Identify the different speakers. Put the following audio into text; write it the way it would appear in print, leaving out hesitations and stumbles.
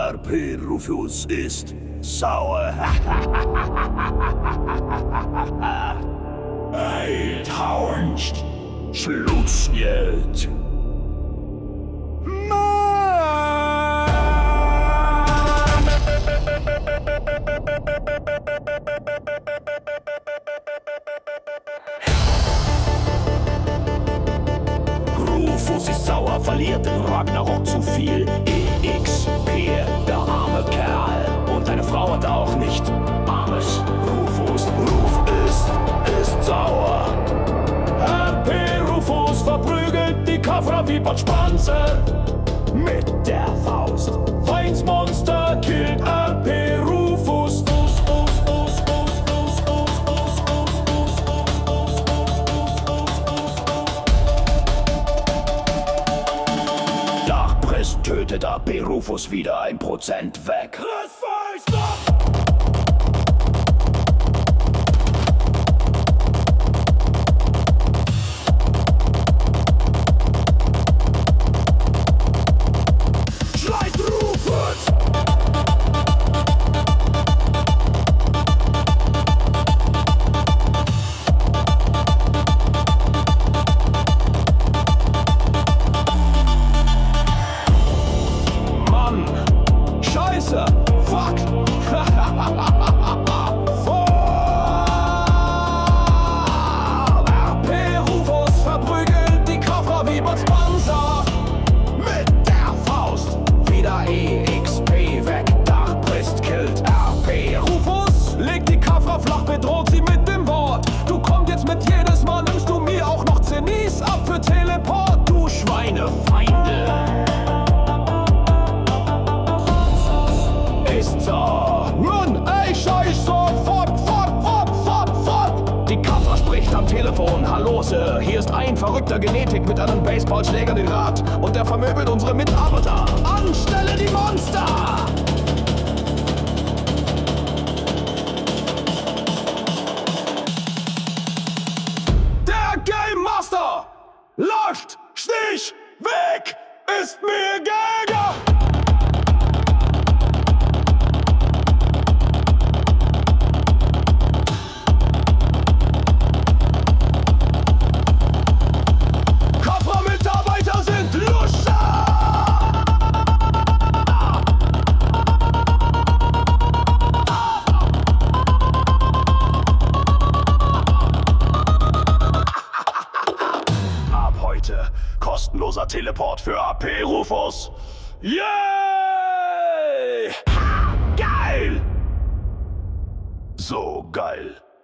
Speaker 1: RP Rufus ist sauer. Ey, Tauernst, Schluss jetzt. Rufus ist sauer, verliert in Ragnarok zu viel EXP, der arme Kerl. Und deine Frau hat auch nicht armes Rufus. Ist sauer. RP Rufus verprügelt die Kafra wie Bud Spencer mit der Faust. Weinsmonster killt RP Rufus. Dachpress tötet RP Rufus wieder 1% weg. Fuck! RP Rufus verprügelt die Kafra wie Bud Spencer mit der Faust. Wieder EXP weg, Dachbrist killt RP Rufus. Legt die Kafra flach, bedroht sie mit dem Wort. Du kommst jetzt mit, jedes Mal nimmst du mir auch noch Zenith ab für Teleport, du Schweinefeinde. Mann, ey, scheiße, fort. Die Kafra spricht am Telefon, hallo Sir, hier ist ein verrückter Genetik mit einem Baseballschläger in Rad und der vermöbelt unsere Mitarbeiter. Anstelle die Monster! Der Game Master! Löscht! Stich! Weg! Ist mir egal! Kostenloser Teleport für RP Rufus. Yay! Ha, geil! So geil.